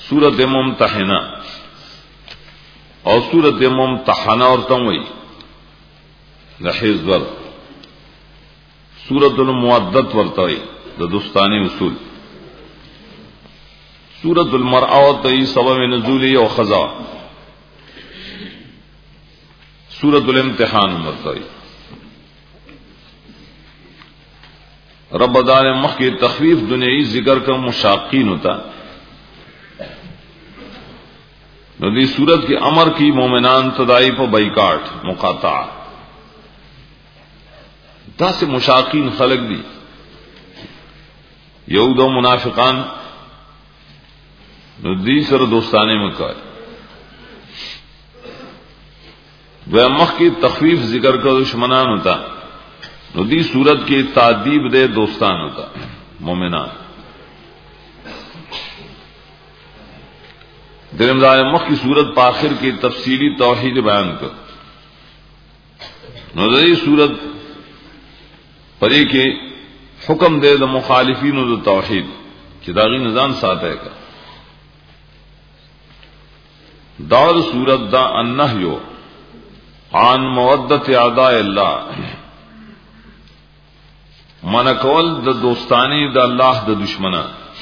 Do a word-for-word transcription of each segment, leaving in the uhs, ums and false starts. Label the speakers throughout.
Speaker 1: سورۃ ممتحنہ اور سورۃ ممتحنہ اور تموی لحیز ور سورۃ المعدت ورتوی د دوستانی اصول سورۃ المرأة تی سبب نزولی و خضا سورۃ الامتحان ورتوی رب دار مخ کی تخفیف دنیائی ذکر کا مشاقین ہوتا ندی صورت کے امر کی مومنان تدائی پر بائیکاٹ مقاطع دا سے مشاقین خلق دی یہود و منافقان ندی سر دوستانے میں کہا دو مخ کی تخفیف ذکر کا دشمنان ہوتا ندی صورت کی تعدیب دے دوستان ہوتا مومنان درمدار مخ کی صورت پاخر کی تفصیلی توحید بیان کر نظری صورت پرے کے حکم دے دا مخالفین دا توحید چداغی نظام ساتھ ہے کا دار صورت دا النہیو عن مودت اعداء اللہ من کول دا دوستانی دا اللہ دا دشمنہ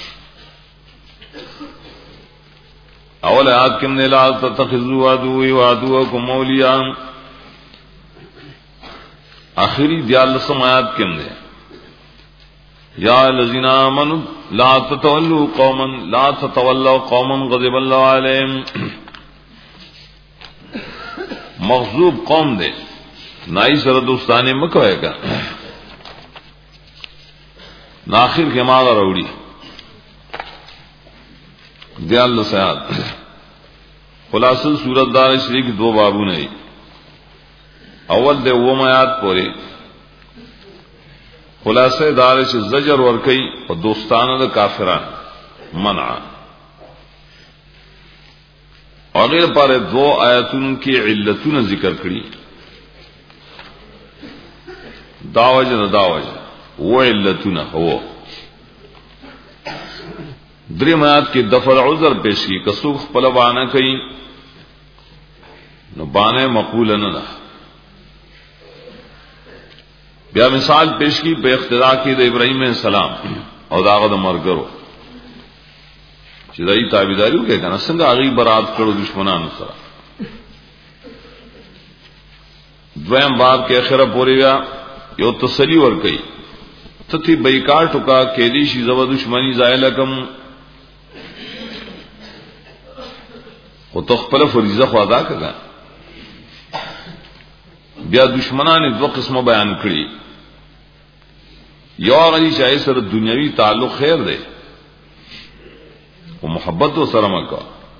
Speaker 1: اول آیات کم نے لا تتخذوا عدوی وعدوکم اولیاء آخری دیالسم آیات کم نے یا الذین آمنوا لا تتولوا قوما لا تتولوا قوما غضب اللہ علیہم مغضوب قوم دے نائی سر دوستانے مکوئے گا ناخر کے ماغا روڑی دیال سیاد خلاصل صورت دار شریک دو بابو نہیں اول دے وہ میات پورے خلاصے دار سے زجر ورکی اور دوستانہ دا کافران منع اور غیر پارے دو آیتون کی علتون ذکر کری داوج نہ داوج وہ علتون ہو دری میات کی دفع عذر پیش کی کسوخ پل بانا کئی نو بانے مقبول نہ بیا مثال پیش کی بے اقتدا کی دا ابراہیم علیہ السلام اور داغ دا مرگرو چیزائی تابیداریو کہ کنا سنگا آغی برات کرو دشمنان سرا دویم باب کے اخرہ پوری گیا یو تسلی ورکی تتی بیکاٹو کا کیدیشی زبا دشمنی زائلکم وہ تخپل فریضہ خو ادا کړه بیا دشمنان دو قسمه بیان کړي یو غني چې سره دنیوي تعلق خیر دی او محبت سره مکا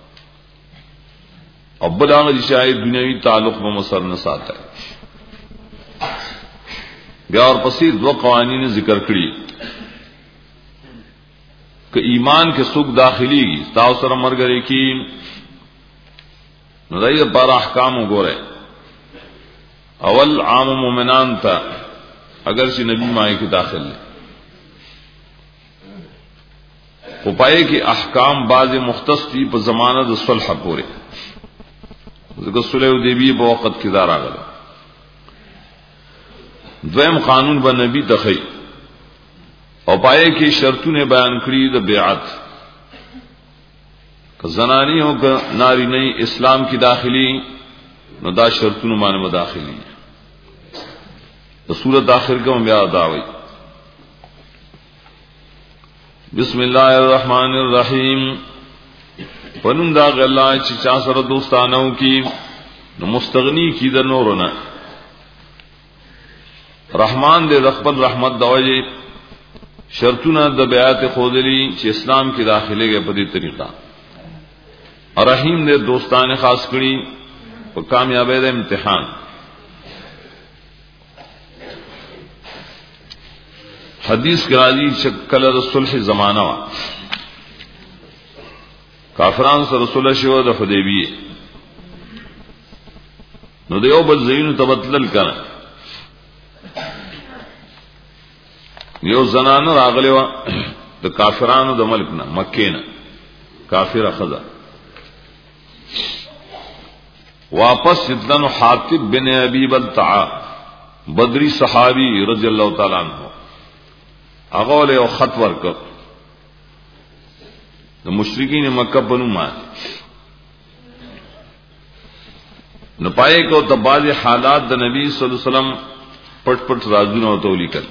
Speaker 1: او بل هغه چې دنیوي تعلق به مسر نه ساتي بیا اور پسې دو قوانین ذکر کړي کہ ایمان کے سوق داخلی تاو سره مرګري کی نظریہ پر احکام گورے اول عام مومنان تھا اگر سے نبی مائے کی داخل لے وہ پائے کہ احکام بعض مختص تھی پر زمانہ دا صلح پورے صلح حدیبیہ بوقت کردار آگل دویم قانون با نبی دخی اور پائے کہ شرطوں نے بیان کری دا بیعت زنانی ہو کہ ناری نہیں اسلام کی داخلی نو دا شرطوں مانے میں داخلی تو سورت آخر کا میں بیاد آوئی بسم اللہ الرحمن الرحیم ونم دا غلہ چچا سر دوستانوں کی نو مستغنی کی دا نورنا رحمان دے رقبل رحمت دوجے شرطوں دا بیعت خودلی چی اسلام کی داخلے گئے پدی طریقہ اور رحیم نے دوستان خاص کری وہ کامیابی دے امتحان حدیث کے راضی شکل رسول زمانہ کافران سے رسول شو د حدیبیہ نو دیو بل زین تبدل کنا یو زنان راغلی و د کافرانو د ملک نه مکه نه کافر خدا واپس جتن حاطب بن ابی بلتعا بدری صحابی رضی اللہ تعالی عنہ اغول او خط ورک د مشرکین مکہ بنو ما نو پائے کو تباز حالات د نبی صلی اللہ علیہ وسلم پٹ پٹ رازونه او تولی کړ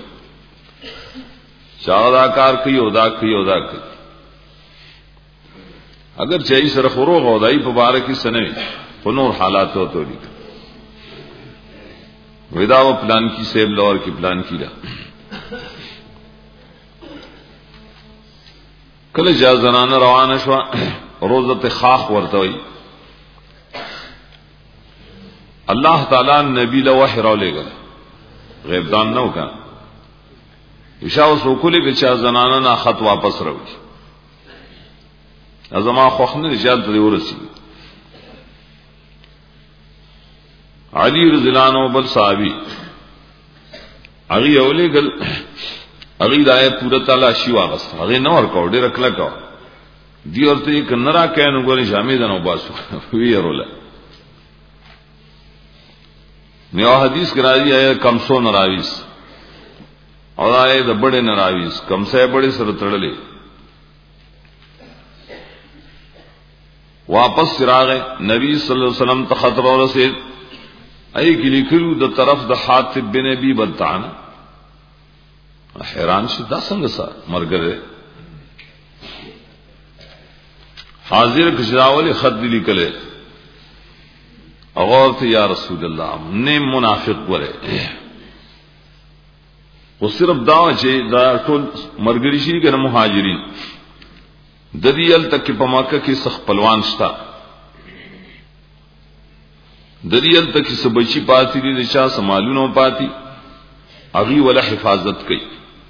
Speaker 1: شادا کار کوي او دا کوي او دا کوي اگر چي سره فروغ او دای په بار کې سنوي په نور حالات او تولی کړ ودا و پلان کی سیب لور کی پلان کی را کله جا زنانه روانه شو روزه خاخ ورته وي اللہ تعالی نبی له وحی را لګل غیب دان نو کا اشاو سوکلی بچا زنانه نه خط واپس راوړي ازما خوخنه رجال ته ورسی علی رضی اللہ عنہ بل صحابی اغي اولګل اغي دای پورا تعالی شی واغست اغي نو ورکو ډیر کله کو دی ورته کنرا کین غوري جامې دنو باسو ویروله نیو حدیث کراځي ہے کم سو نراویس او دای د بڑے نراویس کم سے بڑے سره تړلې واپس راغ نبی صلی الله علیه وسلم ته خطر ورسید ای کلی کلو د طرف د حاتب بن ابي بلتعن حیران شو دا څنګه سره مرګره حاضر کشراول خط دی لیکله اغورت یا رسول اللہ نے منافق ورے وہ صرف دعوی چې دا ټول مرګري شي کنه مهاجرین د دې ال تک په مکه کې سخ پهلوان شتا د دې ال تک سبچی پاتې دي چې سمالونو پاتې اغي ولا حفاظت کوي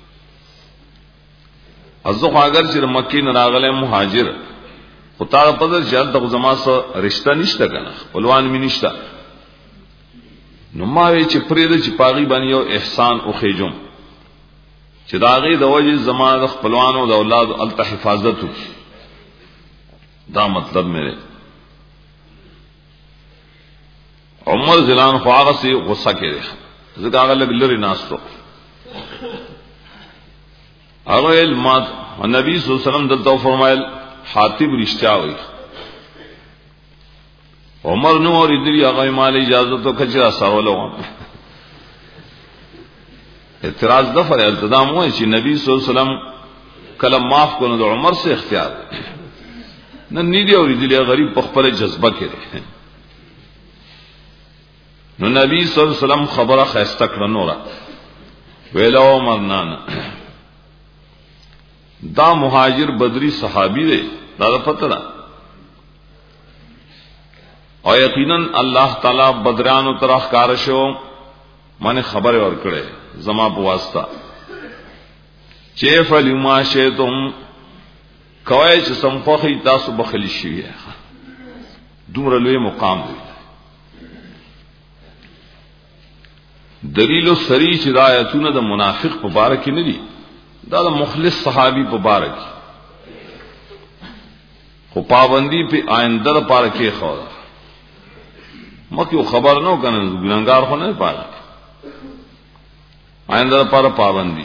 Speaker 1: ازو اگر چې مکه نه راغله مهاجر خطا پدر جل د زما سره رشتہ نشته کنه پهلوان می نشته نو ما وی چې پرې د چې پاغي باندې یو احسان او خېجم چې داغه د وجه زما د خپلوان او د اولاد ال حفاظت دا مطلب میرے عمر زلان خواغه سي غصه کړي زګه هغه لګ لري ناستو هغه المات نبی صلی الله علیه وسلم دلته فرمایل حاتب رشتہ وي عمر نو اور ادری هغه مال اجازه تو کچرا سوالو اعتراض دفر التزام ہوئے چې نبی صلی الله علیه وسلم کلم معاف کو نو عمر سے اختیار نن نی دی اور ادری غریب په خپل جذبه کړي نو نبی صلی الله علیه وسلم خبره خاسته کړه نورا ویلو عمر نان دا مهاجر بدری صحابی دی دا پتہ ده او یقینا الله تعالی بدرانو طرف کار شو معنی خبر ور کړه زما په واسطه چې فلما شیتم کوي چې سمفخی تاسو بخلی شي دومره لوی مقام دی دلیل سری چې آیاتونه د منافق په باره کې نه دي دا د مخلص صحابي په باره کې خو پابندی په آینده لپاره کې خو مکه خبر نو کنه ګناګار خو نه پاره آینده لپاره پابندی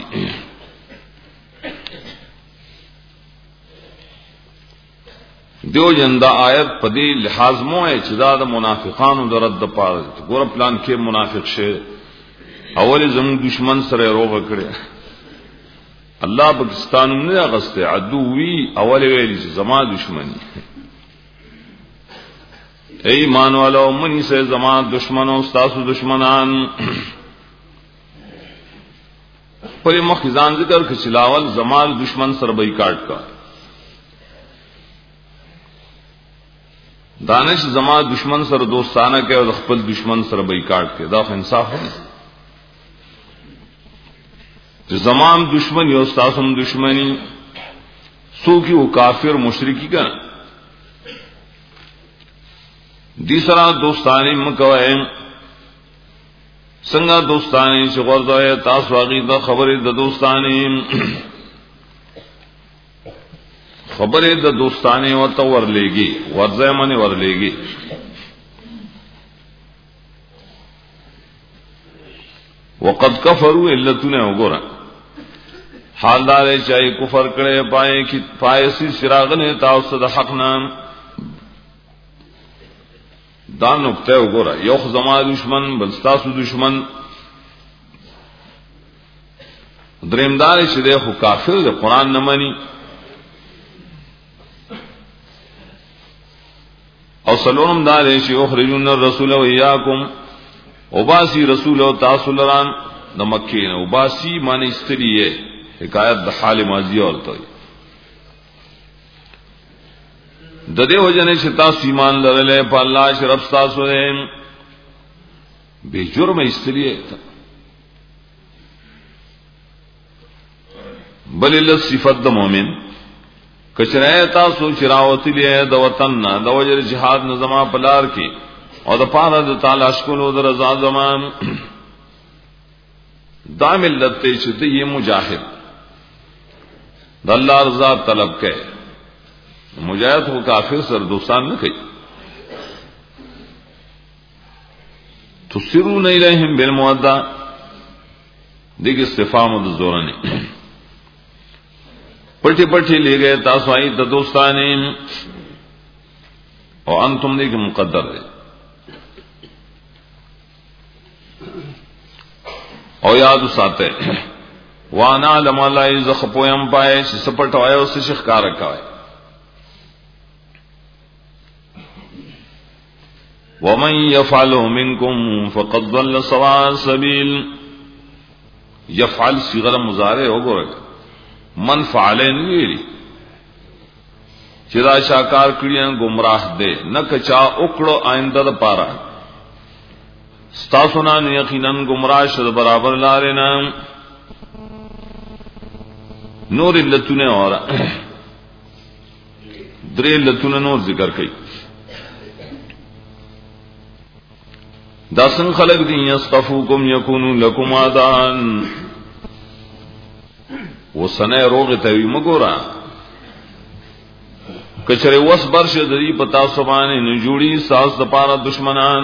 Speaker 1: دیو جندا آیت پدې لحاظ مو ہے چې دا د منافقانو د رد لپاره ګور پلان کې منافق شه اول زمو دشمن سره روغه کړي الله پاکستان نه غسته عدو وی اول ویلی چې زما دشمنی اے ایمان والو منی سے زما دشمنوں استاسو دشمنان پر مخزان ذکر کہ چلاول زما دشمن سره بایکاټ کا دانش زما دشمن سره دوستانه کې او خپل دشمن سره بایکاټ کې دا انصاف ہے زمان دشمن یو استاسم دشمنی سو کی وہ کافر مشرکی کا دیسرا دوستانی مکوئے سنگا دوستانی سے غرض ہے تاس واقعی دا خبر دا دوستانی خبره د دوستانه او تو ورلېږي ورځه منی ورلېږي وقد كفروا علتنا وګورا حال دار چې کفر کړي پای کی پایسي سراغ نه تاسو د حق نام دا نقطه وګورا یو زما دشمن بل تاسو دشمن دریمدار چې د خو کافر د قران نه مانی او سلام دار چې اخرجون الرسول و اياكم وباسي رسول او تاسو لران د مکه نه وباسي معنی استریه حکایت د حال ماضی اورته د دې وجنه چې تاسو ایمان لرلې په الله شرف تاسو نه به جرم استریه بل له صفات د مؤمن کچره تاسو چراوتی له د وطن نه د وجر جهاد نظام پلار کې او د پاره د تعالی شکل او د رضا زمان دا ملت ته چې دی مجاهد د الله رضا طلب کوي مجاهد کو کافر سر دوستان نه کوي تسرون الیہم بالمودہ دیکھ استفهام د زورنه پټي پټي لګي تاسو آی د دوستانه او انتم دې کې مقدر دي او یاد ساته وانا علم الله ز خپویم پای چې سپټوي او څه ښکار کوي ومن يفعل منكم فقد ضل سواء السبيل يفعل صيغه مضارع وګورئ من فعلن ویلی چې دا شاکار کړي گمراه دي نه کچا وکړو آینده د پاره ستاسو نه یقینا گمراه شد برابر لارې نه نور لتونه اور درې لتونه نور ذکر کړي دا څنګه خلق دي یصفوکم یکونو لکم عادان وسنه روغ ته وي مګورا کچره وس برشه د دې پتا سبانه نه جوړي ساس د پاره دشمنان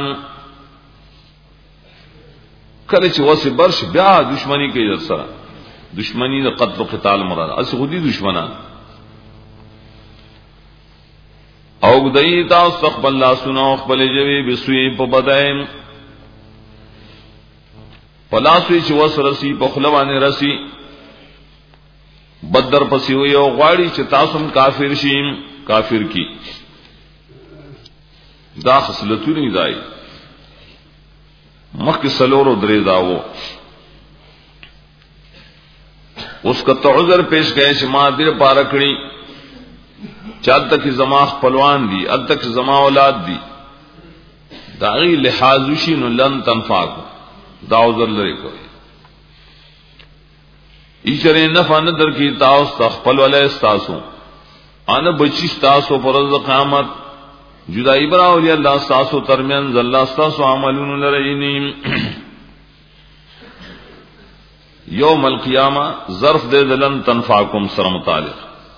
Speaker 1: کله چې وس برش بیا دشمنی کوي در سره دشمنی د قتل او قتال مراد اس خودي دشمنان او دای تاسو خپل الله سنو خپل جوی بسوی په بدایم پلاسوی چې وس رسی په خلوانه رسی بدر پسی ہوئی او غواړي چې تاسو کافر شئ کافر کی دا خصلتونه دی مخک سلورو درې داو اوس کته عذر پیش کړي چې ما دې پاره کړی چاته کې زما خپلوان دي الته کې زما اولاد دي دا غي لحاظ شي نو لن تنفعکم دا عذر لري کوي ایچره نفع نه در کی تاسو تخپل ولای تاسو ان بچی تاسو پر ورځ قیامت جدائی براو دی الله تاسو ترمن الله تاسو عملون لرینیم یوم القیامه ظرف دے دلن تنفعکم سر متعلق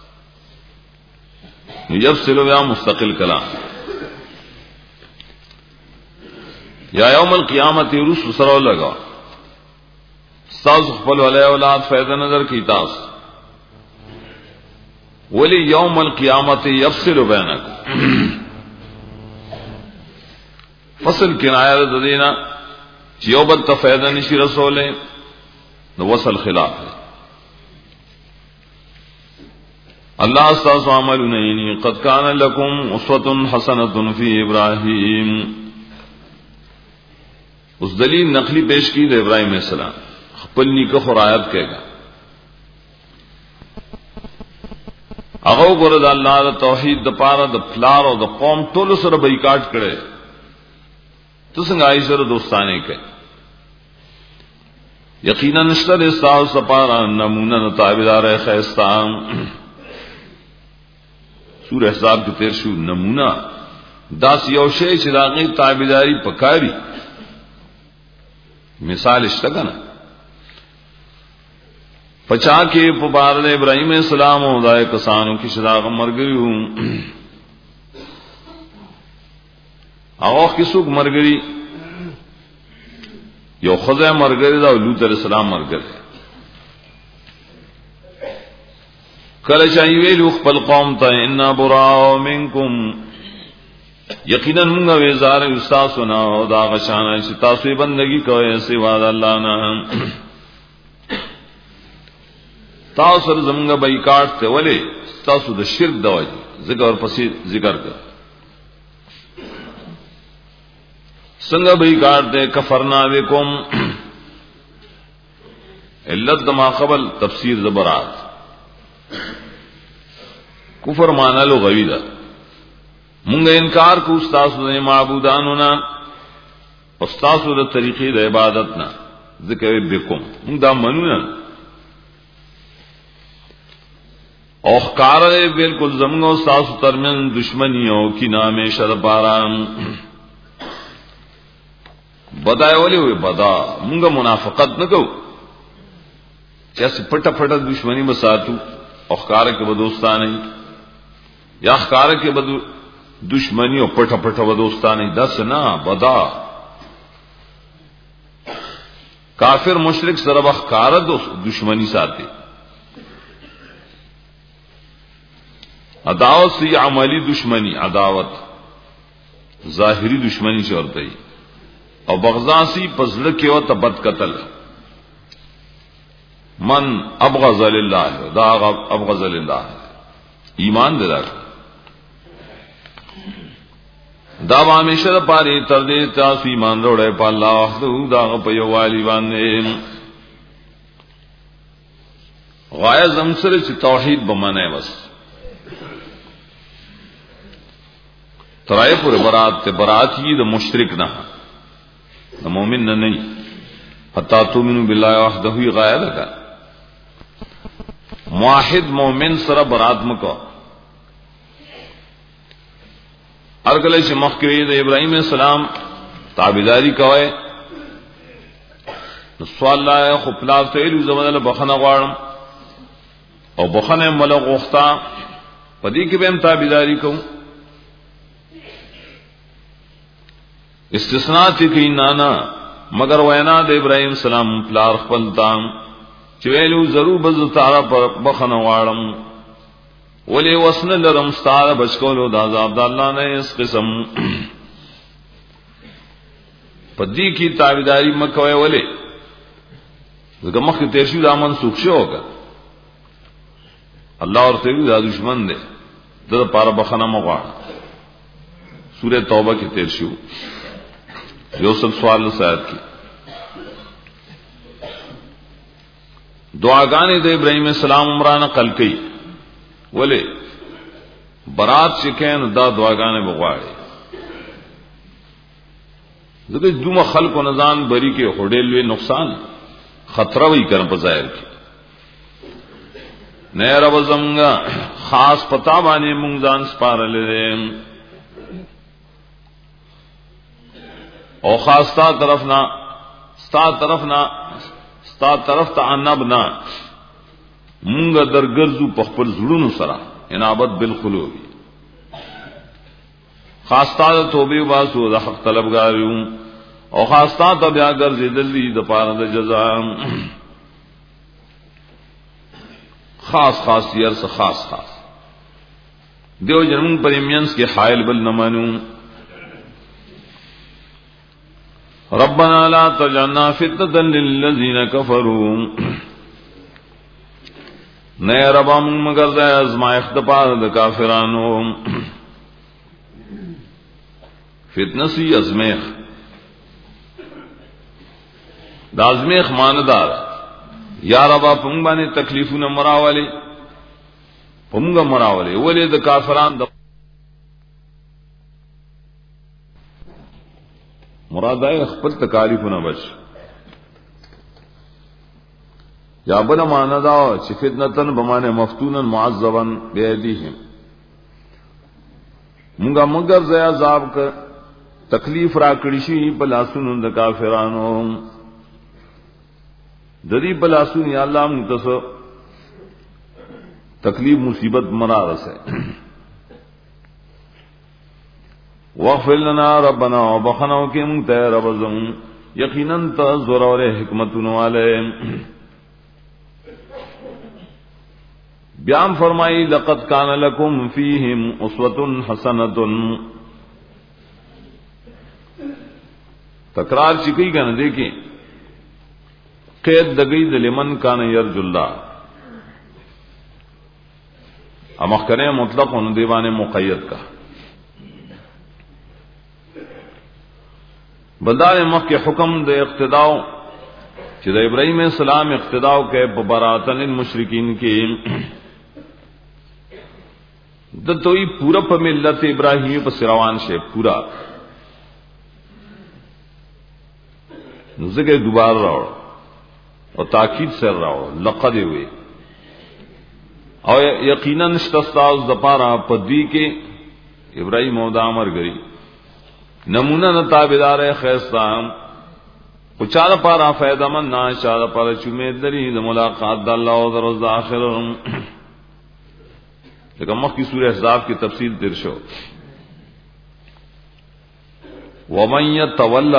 Speaker 1: یفصل یا مستقل کلام یا یوم القیامت رسل سره لگا تاسو خپل ولای اولاد فائدہ نظر کی تاسو ولی یوم القیامت یفصل بینکم فصل کنایه د دینا چې یو بل ته فائدہ نشي رسوله نو وصل خلاف ہے اللہ استاسو عملون اینی قد کان لکم اسوة حسنة فی ابراہیم اس دلیل نقلی پیش کی دے ابراہیم علیہ السلام خپل نیکه خرایت کېگا هغه ګره د الله د توحید د پاره د پلار او د قوم ټول سره بایکاټ کړي تو څنګه آی سره دوستانه کوي یقینا نشته استاو سپارا نمونه تابعدار خیستان سورہ احزاب کې تیر شو نمونه داس یو شی چې داغه تابعداري پکاري مثال شته کنه پچا کے پبار ابراہیم السلام او دای کسانو کی شدا مرګری او کیسو مرګری یو خدای مرګری دا لوط علیہ السلام مرګری کله چې ویلو خپل قوم ته ان براء منکم یقینا موږ وزار استاد سنا او دا غشانه چې تاسو بندگی کوئ سوا د الله نه تاسو زموږ بایکاټ ته ولې تاسو د شرک دواجی ذکر پسې ذکر کړ څنګه بایکاټ ته کفرنا بكم علت ما قبل تفسیر زبرات کفر معنی لغوی ده مونږ انکار کو استاد د معبودانو نه استاد د طریقې د عبادت نه ذکر بكم مونږ دا منو نه او ښکار بالکل زموږ استاد ترمن دشمنی او کی نامه شر باران بدای ولي وي بدا مونږ منافقت نه کو چې پټه پټه دشمنی مساتو او ښکار کې بدوستانه یا ښکار کې بدو دشمنی او پټه پټه بدوستانه داس نه بدا کافر مشرک سره ښکار د دشمنی ساتي عداوت سی عملی دشمنی عداوت ظاہری دشمنی چورته او بغضا سی پزړه کې او تبد قتل من ابغض لله دا ابغض لله ایمان دلار دا همیشه پاره تر دې تاسو ایمان وروړې په الله وحده دا په یو والی باندې غایه زمسره چې توحید بمانه وس ترای پر برات ته برات هی د مشرک نه د مؤمن نه نه حتا تؤمنو بالله وحده غایه ده موحد مومن سره برات مکو ارګل چې مخکې د ابراهيم السلام تابعداري کوي نو سوال لا خو پلاس ته ایلو زمانه بخنه غواړم او بخنه ملغ غوښتا پدې کې به هم تابعداري کوم استثناء ته کې نه نه مگر وینا د ابراهيم السلام پلار خپل تام چې ویلو ضرور بز تعالی پر بخنه واړم ولی وسن لرم ستاره بچکولو د عذاب د الله نه اس قسم پدې کی تابعداري مکوي ولی دغه مخ ته شو د امن سوخ شو کا الله ورته وی دا دشمن دی د پاره بخنه مغوا سوره توبه کې تیر شو یو سل سوال سات کی دعاګانې د ابراهيم السلام عمران نقل کړي ولې برات شکین دا دعاګانې بغواړي زګې دومره خلکو نزان بری کې هډېل وی نقصان خطر وی کړ په ظاهر کې نه رب زمغا خاص پتا باندې مونږ ځان سپارلې او خاص تا طرف نه ستا طرف نه ستا طرف ته انبنا مونږ درګرځو په خپل زړونو سره انابت بالقلوب خاصتا توبه واسو د حق طلبګارو او خاصتا ته بیا ګرځیدل دي د پاره د جزاء خاص خاص ير څه خاص خاص دیو جنم پریمینس کې حائل بل نمانو ربنا لا تجعلنا فتنة للذين كفروا نئے ربا مگر دے ازمائخ دپار د کافرانو فتنہ سی ازمیخ دا ازمیخ ماندار یا ربا پنگ بانے تکلیفون مراولی پنگ مراولی ولی د کافران د مراد ہے خپل تکالیفونه بچ یا بنا معنا دا چې فتنتن بمانه مفتونن معذبا بيديهم مونږه مگر زیا عذاب ک تکلیف را کړی شي په لاسونو د کافرانو د دې په لاسونو یا الله موږ تاسو تکلیف مصیبت مرار سے واغفر لنا ربنا وبخنا کے منتے رب زم یقینا تزور اور حکمت والے. بیان فرمائی لقد کان لکم فیہم اسوۃ حسنۃ. تکرار چکی کا نہ دیکھیں قید دگئی لمن کان یرجو اللہ. امخکنے مطلق ان دیوان مقید کا بلدار مخ کے حکم دے اقتداء چیز ابراہیم السلام اقتداء کے براتن المشرکین کی دتوئی پورا پا ملت ابراہیمی پا سروان سے پورا نزدے دوبار رہو اور تاکید سے رہو لقد ہوئے اور یقیناً استاذ دپارا پدی کے ابراہیم او دامر گری نمونہ نہ تابدار خیستان چار پارا فائدہ من نہ چار پارا چمید دری ملاقات دا اللہ و درز آخر. لیکن مخ کی سورہ احزاب کی تفصیل درشو ومن یتولا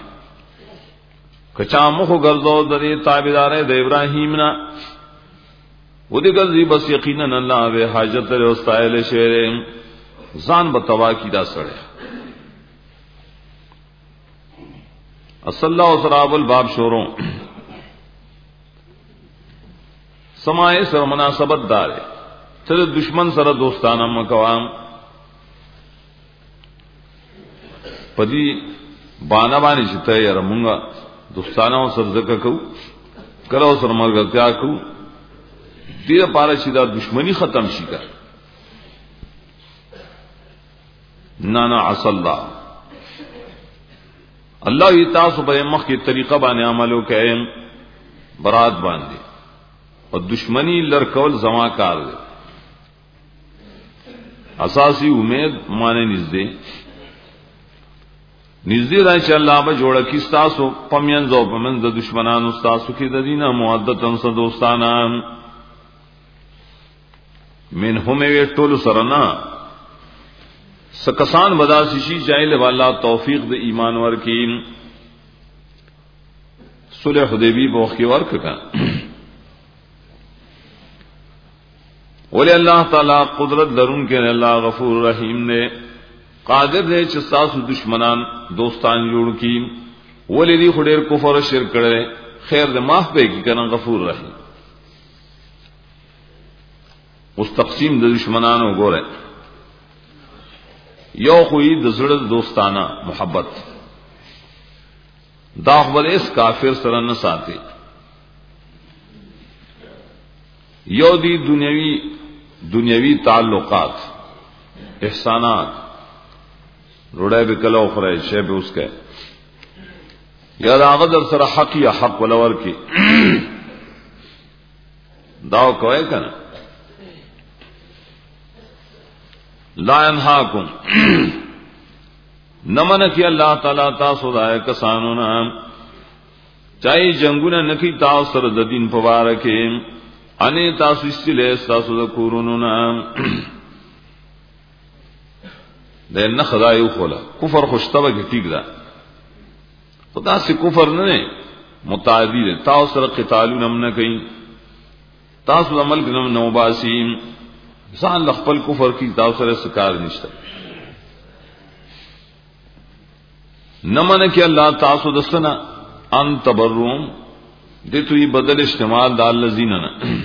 Speaker 1: کچا مخ گرزو دری تابدار دے ابراہیم نا ودی گرزی بس یقیناً اللہ بے حاجت رے استائل شیر زان بتوا کی دا سڑے. اصل اللہ سراب الباب شوروں سمائے سر مناسبت دارے چلے دشمن سر دوستانہ مکوام پدی بانا بانی چتا ہے رمونگا دوستانہ سر ذکر کو کرو سر مرگتیا کو دیر پارا چیدہ دشمنی ختم شکا نانا عصا اللہ اللہ یہ تاسو بے مخ کی طریقہ بانے عملو کہ برات باندے اور دشمنی لرکول زما کار دے. اساسی امید مانے نزدے نزدے رائے چا اللہ با جوڑا کی ستاسو پمینزو پمینز دشمنان ستاسو کی ددینا معدتن سا دوستانا من ہمیں ٹول سرنا سکسان بدا سشی چاہیے والا توفیق دے ایمان ور کی صلح حدیبی بوخی ورک کا ولی اللہ تعالی قدرت درون کے اللہ غفور رحیم نے قادر دے چستاس دشمنان دوستان جوڑ کی ولی دی خدیر کفر شرک کرے خیر دے معاف پہ کی کرنا غفور رحیم. اس تقسیم دے دشمنانوں گو رہے یو خوئی دزڑ دوستانہ محبت داخبر اس کافر سرن ساتھی یو دی دنیاوی دنیاوی تعلقات احسانات روڑے بکلو خرے شیب اس کے یا داغدر سر حق یا حق ولور کی داو کوئے کنا لا ينهاكم نمن کی اللہ تعالی تاسو دائے کسانو نام چاہی جنگونا نکی تاسو سر دین پبارکے انے تاسو استلے تاسو دکورونو نام دے نخدایو خولا کفر خوشتبہ کی ٹھیک دا خدا سے کفر ننے متعدی دے تاسو سر قتالو نم نکیں تاسو دا ملک نم نوباسیم زان لخپل کفر کی تاثر سکار نشتا نمن کہ اللہ تاسو دستنا ان تبروم دے تو یہ بدل استعمال دال لذیننا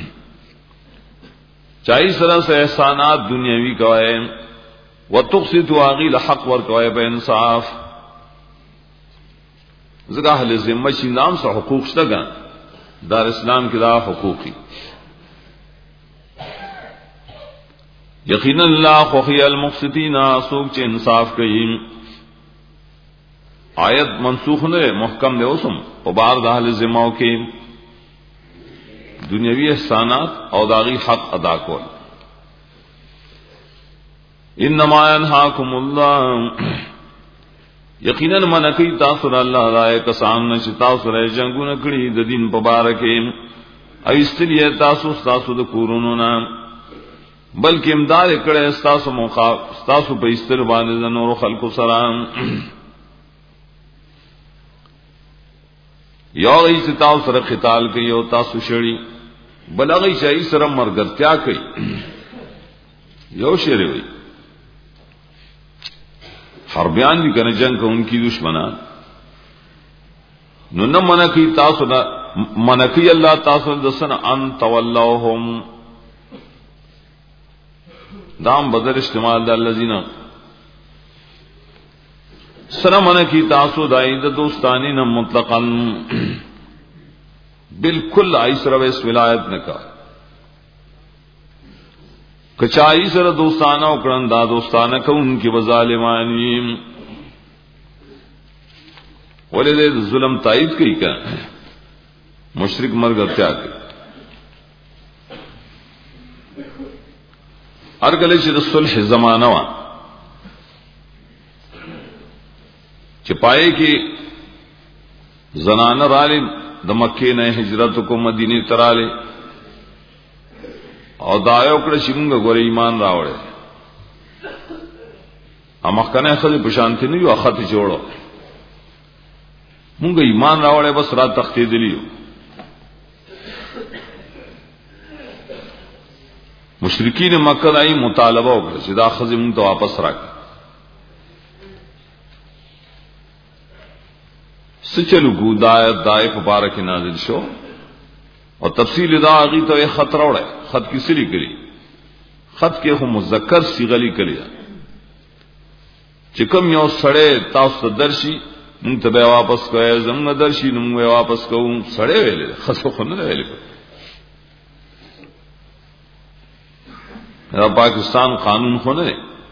Speaker 1: چاہی سرا سے احسانات دنیاوی کوئے وتقسطوا آغی لحق ور کوئے بے انصاف ذکا اہل ذمہ چی نام سا حقوق شتگا دار اسلام کی دا حقوقی یقینا اللہ خوخی المقسطین سوک چے انصاف کئی. آیت منسوخ نے محکم دے اسم وبار داہل ذمہ کے دنیاوی احسانات اور داغی حق ادا کول. انما ینہاکم اللہ یقینا منکی تاثر اللہ رائے کسان نچ تاثر جنگو نکڑی د دین پبارکے ایستلیے تاسو تاسو د کورونو نا بلکې امداد کړه استاسو موقع استاسو په استر باندې د نور خلقو سره یو ای چې تاسو سره قتال کوي او تاسو شړی بلغی شای سره مرګرتیا کوي یو شری وي حربیان دي کنه جنگ کوونکی دشمنان نو نه منکی تاسو نه منکی الله تاسو دسن ان تولوهم دام بدر استعمال د الذین سره منکی تاسو دای د دوستانی نه مطلقاً بالکل ایسر ویس ولایت نکا کچائی سر دوستانہ اکڑن دا دوستانہ کا ان کی وظالمانیم ولی دے ظلم تائید کی کا مشرک مرگ اتیا کی ارگلے چھ صلح زمانہ وان چپائے کی زنانہ رالی د مکه نه هجرت کو مدینه تراله او دایو کړه چې موږ ګورې ایمان راوړې اما کنه خپل پشانتی نه یو اخته جوړو موږ ایمان راوړې بس را تختې دلیو مشرکین مکه دای مطالبه وکړه چې دا خزم ته واپس راکړي سچلو کو دایت دای په بارک نازل شو او تفصیل دا غی ته خطر وړه خط کی سری کړي خط کې هم مذکر صیغلی کړي چې کوم یو سړی تاسو درشي نن ته واپس کوی زموږ درشي نو موږ واپس کوو سړی ویل خصو خو نه ویل دا پاکستان قانون خو نه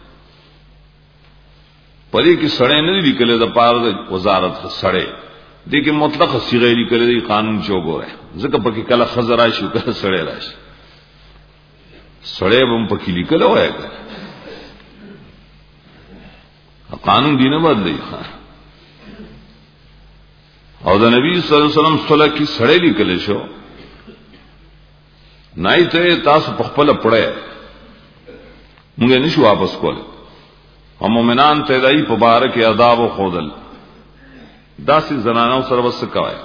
Speaker 1: پدې کې سړی نه لیکل د پاره د وزارت سړی دې کې مطلق صيغه لیکل دي قانون چوغوره ځکه پکې کله خزرای شو کله سړی راشي سړی هم پکې لیکل وای قانون دینه بدلی او د نبی صلی الله علیه وسلم صلی کې سړی لیکل شو نای ته تاسو په خپل پړې موږ نشو واپس کول او مومنان ته دای په بارک آداب او خودل داسې زنانو سره وس کوي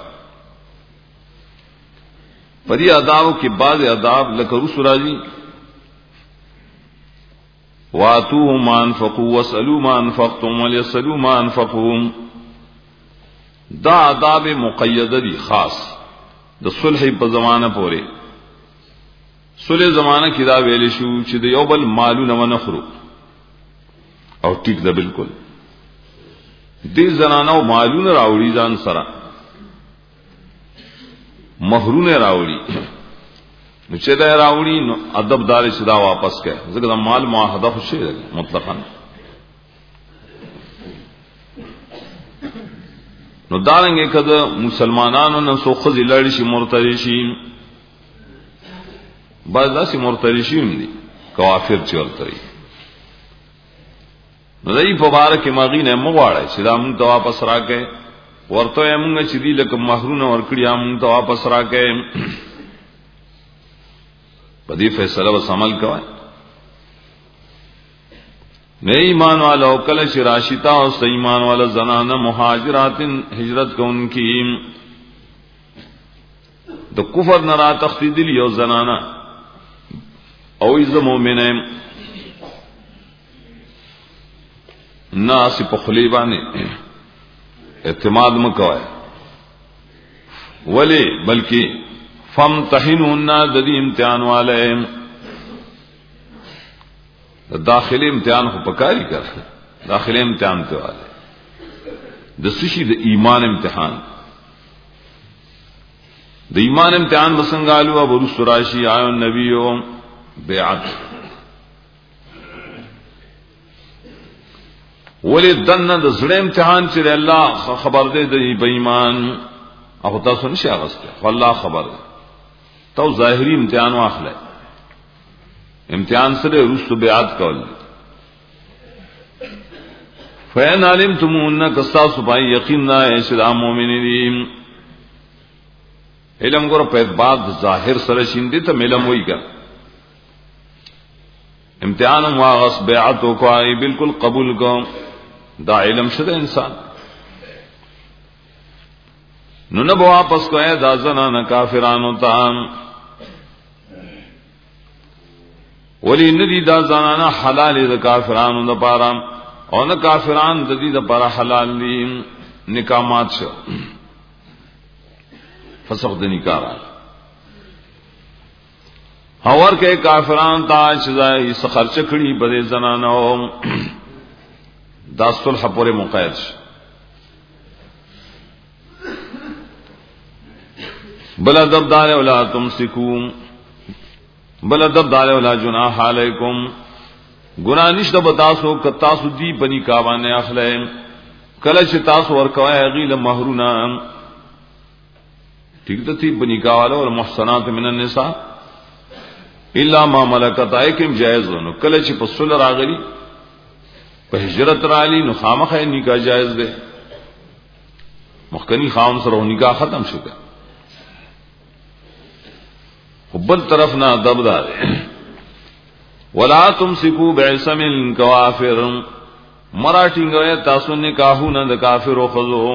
Speaker 1: پدې آداب کې بعض آداب لکه رسول راځي واتوهم ما انفقوا واسالوا ما انفقتم وليسالوا ما انفقوا دا آداب مقیده دي خاص د صلح په زمانہ پورې صلح زمانہ کې دا ویل شو چې د یو بل مالونه ونخرو او ټیک ده بالکل دې زنانو مالونه راوړي ځان سره مہرونه راوړي نو چې دا راوړي نو ادب دار چې دا واپس کړي ځکه دا مال معاهده خو شي مطلقاً نو دارنګه کده مسلمانانو نو سو خزي لړ شي مرتدي شي بعض داسې مرتدي شي دي کافر چورته نو دای په بار کې ماغینه مغواړي چې دا مونږ ته واپس راکې ورته مونږ چې دی لکه مہرونه ورکړي مونږ ته واپس راکې په دې فیصله وس عمل کوي نه ایمان والا او کله چې راشتا او ایمان والا زنانه مهاجراتن هجرت کوونکی د کفر نه را تخدیدل یو زنانه او از مؤمنه ناس په خلی باندې اعتماد مکوای ولی بلکې فامتحنون د دې امتحان والے داخلي امتحان خو پکاري کړ داخلي امتحان ته والے د سشي د ایمان امتحان د ایمان امتحان وسنګالو ابو رسراشی آیو نبیو بیعت ولی دنه د زړه امتحان چې الله خبر دې د ایمان او تاسو نشي اغسته والله خبر تو ظاهری امتحان واخله امتحان سره رسو بیعت کول فین علمتم انک استاسو بای یقینا اسلام مومنین علم ګور په بعد ظاهر سره شیندې ته علم وایګا امتحان واغس بیعت کو ای بالکل قبول کو دا علم شده انسان نو نه واپس کوه دا زنان کافرانو ته ولی ندی دا زنان حلال د کافرانو د پاره او نه کافران د دې د پاره حلال دي نکامات شو فسخ د نکاح اور کے کافران تا چزای س خرچ کړي بده زنانو دا صلح پورې مقید شي بل ادب دار ولا تمسکو بل ادب دار ولا جناح علیکم گناہ نشته بتاسو ک تاسو دی بنی کاوانه اخله کله چې تاسو ورکوي غیله مہرونا ٹھیک ته تی بنی کاواله او محصنات من النساء الا ما ملکت ایکم جائز نو کله چې په صلح راغلی په هجرت رالی نو خامخې نکاح جائز ده مخکنی خام سره نکاح ختم شو بل طرف نہ دبدار ولا تمسكوا بعصم الكوافر مراٹھی گئے تاسو نکاحونه د کافر او خذو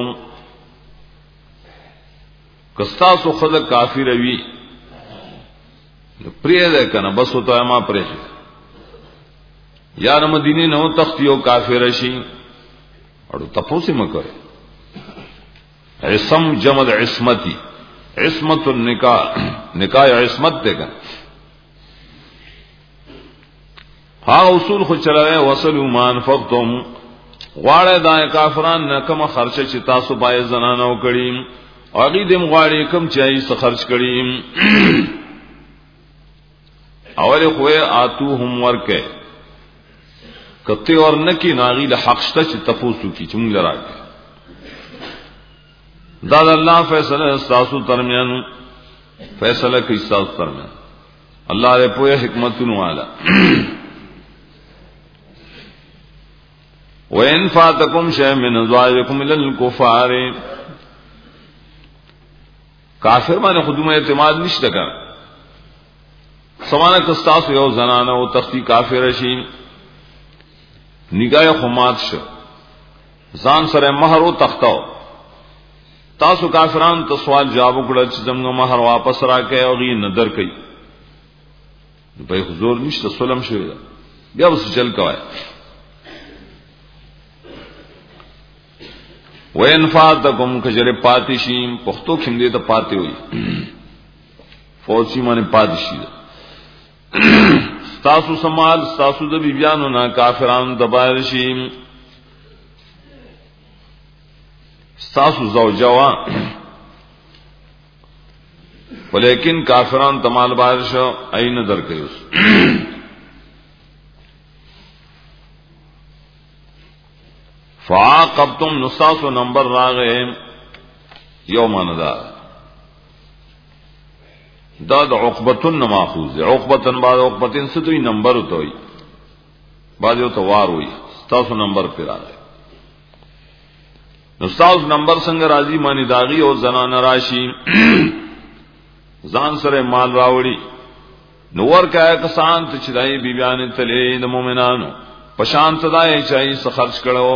Speaker 1: کستا سو خذ کافر وی پرې ده کنه بس وته ما پرې یار مدینه نو تختیو کافر شي اړو تاسو مکه عصم جمع عصمتی عصمت النکاح نکاح عصمت دے گا ہاں اصول خود چلائے وصلوا ما انفقتم غواړه دا کافران نه کوم خرچه چې تاسو پای زنانو کړی او غي دم غواړي کوم چې ای خرچ کړی اول خو اتوهم ورکه کته اور نکی ناغي له حق شته چې تاسو کی چې موږ لراګه دا الله فیصله تاسو ترمیان فیصله کوي تاسو ترمیان الله دې په حکمتونو والا وَإِنْ فَاتَكُمْ شَيْءٌ مِنْ أَزْوَاجِكُمْ إِلَى الْكُفَّارِ کافر باندې خودمه اعتماد نشته کا سمانه کستاسو یو زنانه او تختی کافر شي نگاه خمات شو ځان سره مہر او تختاو تاسو کافران ته سوال جواب وکړل چې زموږ مہر واپس راکې او غي نظر کوي په حضور نشته سلام شوی بیا وس چل کوي وین فاتکم کجره پاتشیم پختو کیم دې ته پاتې وي فوجي باندې پاتشي تاسو سمال تاسو د بیبيانو نه کافرانو دبایر شي تاسو زوجوا ولیکن کافران تمال بایر شو اين درکې اوس فعاقبتم نصاص نمبر راغه یومن دا دا د عقبتن ماخوذ عقبتن بعد عقبتن ستوي نمبر وتوي بعد یو توار وي تاسو نمبر پر راغه نصاص نمبر څنګه راځي معنی داغي او زنان راشي ځان سره مال راوړي نور کای کسان ته چدای بیبيان تلې د مؤمنانو پشان تدای چای څه خرج کړو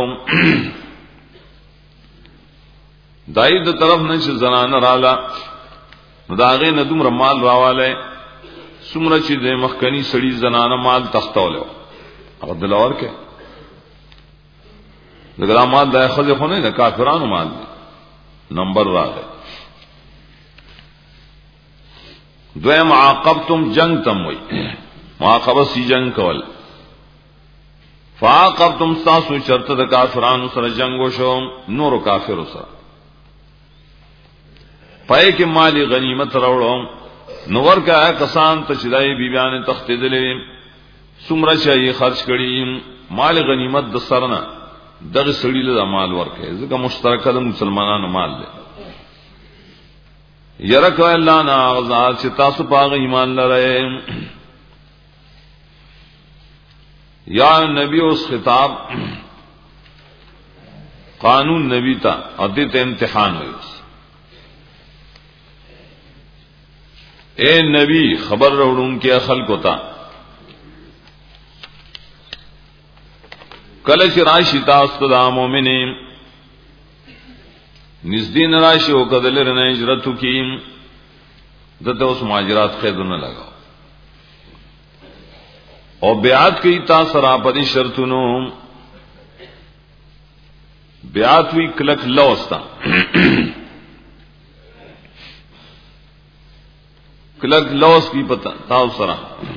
Speaker 1: دای د طرف نه چې زنانه رااله داغه نه دومره مال راواله څومره چې د مخکنی سړی زنانه مال تختاولو هغه دلور کې دغه مال د خځه خو نه د کافرانو مال نمبر راغی دویم عاقبتم جنگ تم وی معاقبه سی جنگ کول فاقبتم تاسو شرط د کافرانو سره جنگ وشو نور کافر سره پای کې مالی غنیمت راوړو نور کا کسان ته چدای بیبيان تختیدلې څومره چې خرج کړي مال غنیمت د سرنا دغه سړي له مال ورکه ځکه مشترکه د مسلمانانو مال دی یرک الله نا غزا چې تاسو پاغه ایمان لرئ یا نبی اس خطاب قانون نبی تا ادیت امتحان ہوئی اے نبی خبر رہڑوں کے خلق ہوتا کله چې راشي تاسو د مؤمنین نزدین راشي او کدل رنه هجرت کی دته اوس مهاجرات خیدونه لگاو او بیعت کی تاسو را پدې شرطونو بیعت وی کلک لوستا کلک لوس کی پتہ تاسو سره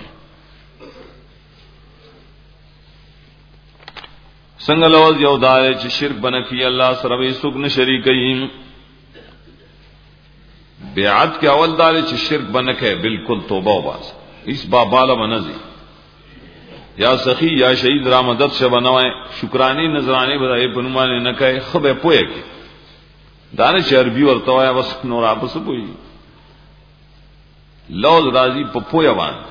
Speaker 1: څنګه لوز یو دای چې شرک بنکی الله سره وي سګ نه شریکین بیعت کې اول دای چې شرک بنکه بالکل توبه وباس اس باباله منزي یا سخی یا شهید را مدد شه بنوي شکرانی نذرانی بدای پنومانه نه کوي خبه پوهه کې دانه چربي ورته وای بس نور اپس پوي لوز راضی په پوهه باندې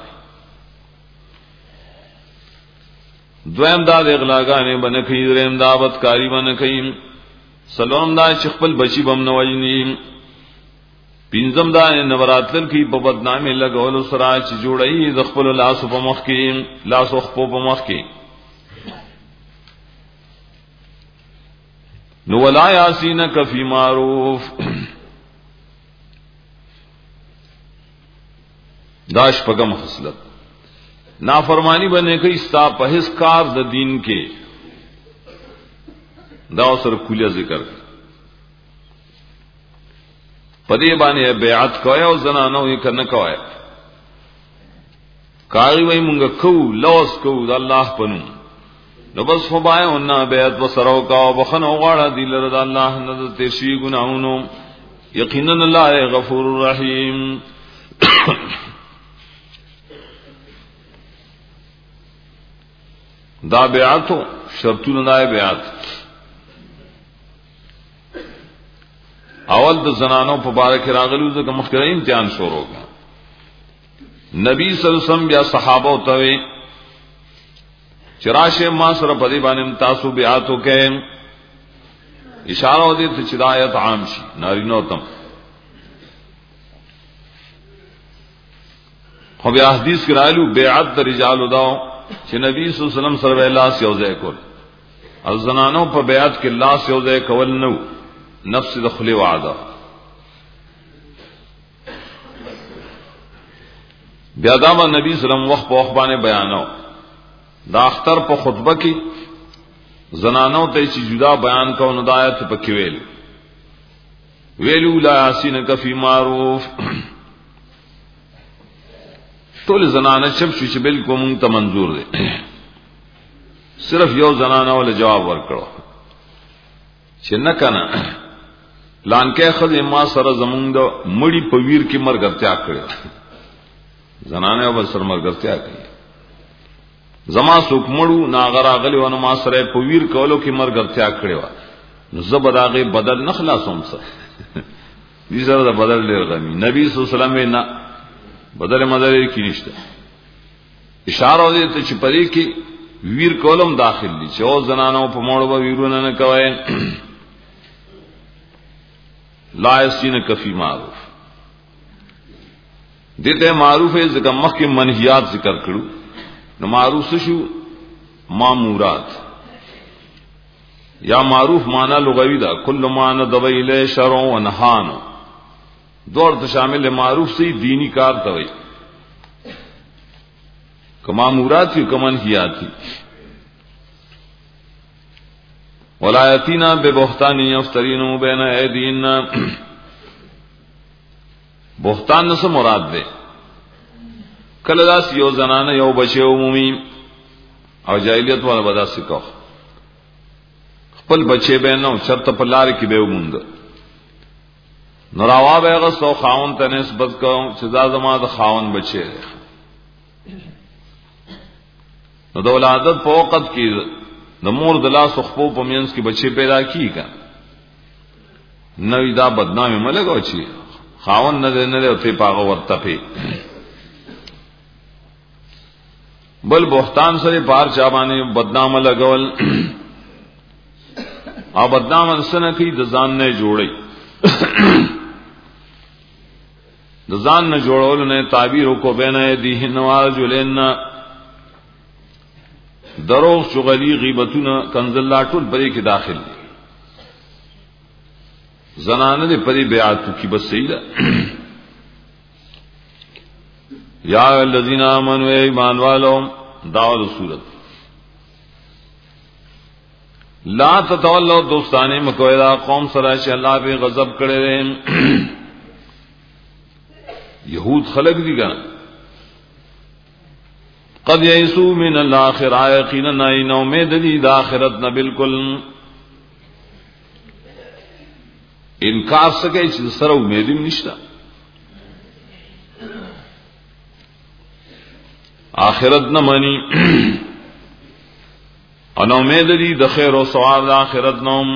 Speaker 1: دویم دا د اغلاګانې بنکې دریم دا بدکاری بنکې سلام دا چې خپل بچی بم نوځنی پینځم دا نوراتل کې په بدنامي لګول سره چې جوړي د خپل لاس په مخ کې لاس خو په مخ کې نو ولا یاسینک فی معروف داش پغم خصلت نافرمانی بنے کئی ستا پہس کار د دین کے دا سر کلیہ ذکر پدی بانے بیعت کوئے او زنانو یہ کرنا کوئے کاری وی منگا کھو لوس کھو دا اللہ پنو نو بس فبائے انہا بیعت و سرو کاو بخنو غاڑا دیل رد اللہ ندر تیرشی گناہونو یقیناً اللہ غفور الرحیم دا بیعتو شرطون دا بیعت اول د زنانو په باره کې راغلو ځکه مخکې امتحان شروع کا نبی صلی الله علیه وسلم بیا صحابه او ته چراشه ما سره په دې باندې تاسو بیعتو کې اشاره ودی ته هدایت عام شي نارینه تم خو بیا حدیث کې راغلو بیعت د رجال داو چې نبی صلی الله علیه وسلم سره الله سیوځه کول او زنانو په بیعت کې الله سیوځه کول نو نفس دخلی وعده بیا دا نبی صلی الله علیه وسلم وخت په وخت باندې بیانو دا اختر په خطبه کې زنانو ته چې جدا بیان کو نو دایت په کې ویل ویلو لا یاسینک فی معروف ټول زنانه شپ شو چې بالکل مونږ ته منظور دي صرف یو زنانه ول جواب ورکړو چې نه کنه لانکه خدای ما سره زمونږ د مړی په ویر کې مرګرتیا کړو زنانه او سر مرګرتیا کړی زما څوک مړو ناغرا غلی ونه ما سره په ویر کولو کې مرګرتیا کړو نو زبداغه بدل نه خلاصوم څه دې سره د بدل ډیر غمی نبی صلی الله علیه وسلم نه بدل مدار کی نشته اشاره دې ته چې پرې کې ویر کولم داخل دي چې او زنانو په موړو به ویرونه نه کوي لا یسینک فی معروف دته معروف ځکه مخکې منهیات ذکر کړو نو معروف شو مامورات یا معروف معنی لغوی دا کل معنی دویل شرع و نهانو دور ته شامل معروف سی دینی کار ته وي کما مراد کی کمن ہیاتی ولایتینا ببہتان یفترینو بین ایدینا بہتان نس مراد دے کله داس یو زنانه یو بچی عمومی او جاہلیت والا بدا سکو خپل بچی به نو شرط په لار کې به ومند نراوا به غسو خاون ته نسبت کوم چې دا زما د خاون بچی نو د ولادت په وخت کې د مور د لاس خپو په مینس کې بچی پیدا کیږي نو دا بدنامي ملګو چی خاون نه نه له ته پاغه ورته پی بل بہتان سره بار چا باندې بدنام لګول او بدنام سره کی د ځان نه جوړي د ځان نه جوړول نه تعبیر کو بینه دی نواز جلن دروغ چغلی غیبتونه کنزل لا ټول پرې کې داخل دي زنانه دې پرې بیعت کی بس صحیح ده یا الذین آمنوا ایمان والو داول صورت لا تتولوا دوستانه مکوئ دا قوم سره چې الله به غضب کړي یہود خلق دی گا قد یئسوا من الاخرہ یقینا ان امید دی د اخرت نہ بالکل انکار سکے چې سره امید نشتا آخرت نہ مانی ان امید دی د خیر او ثواب د اخرت نوم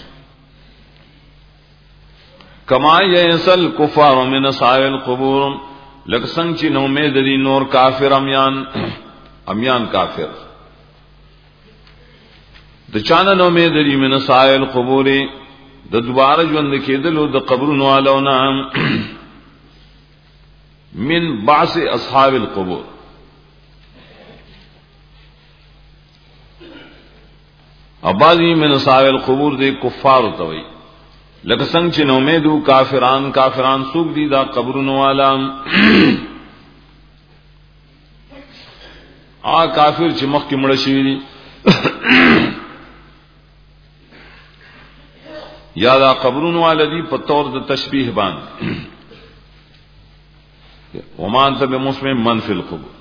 Speaker 1: کما یسل کفار من اصحاب القبور لکسنگ چی نو میں دلی نور کافر امیان امیان کافر د چانه نو میں دلی من اصحاب القبور د دوباره ژوند کېدلو د قبرونو والونا من بعض اصحاب القبور اباظی من اصحاب القبور دے کفار توئی لکه څنګه چې نو امیدو کافران کافران سوق دي دا قبرونو والا آ کافر چې مخ کې مړ شي دي یا دا قبرونو والا دي په تور د تشبیه باندې ومان ته بمسلم من فی القبور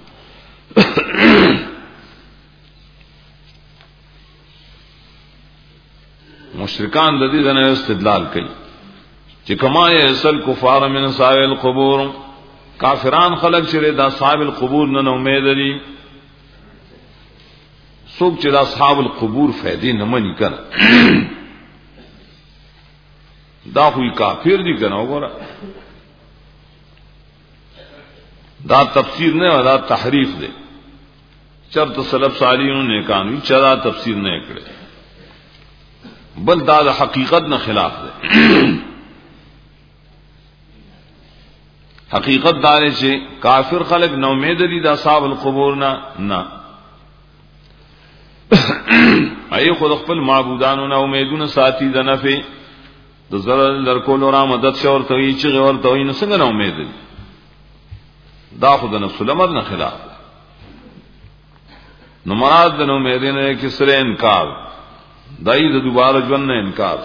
Speaker 1: مشرکان د دې نه استدلال کوي چې کما یسل کفار من اصحاب القبور کافران خلق چې د اصحاب القبور نه امید دي څوک چې د اصحاب القبور فائدې نه مني کنه دا خو کافر دي کنه وګوره دا تفسیر نه دا تحریف دی چرته سلف صالحینو نه کانوي چرته تفسیر نه کړي بل دا د حقیقت نه خلاف ده حقیقت دا چې کافر خلق نو امید دي د اصحاب القبور نه نه ای خود خپل معبودانو نه امیدونه ساتي د نفع د zarar لرکول را مدد شور توي چې غور توي نو څنګه نو امید دي دا خود نفس الامر نه خلاف ده نو مراد د نو امید نه کې سره انکار دای د دوباره ژوند نه انکار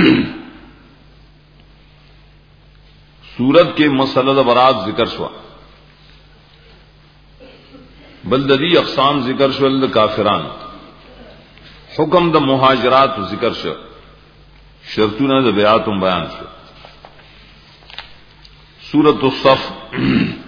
Speaker 1: صورت کې مسله د برات ذکر شو بلدی اقسام ذکر شو د کافرانو حکم د مهاجرات ذکر شو شرطونه د بیعت بیان شو سورۃ الصف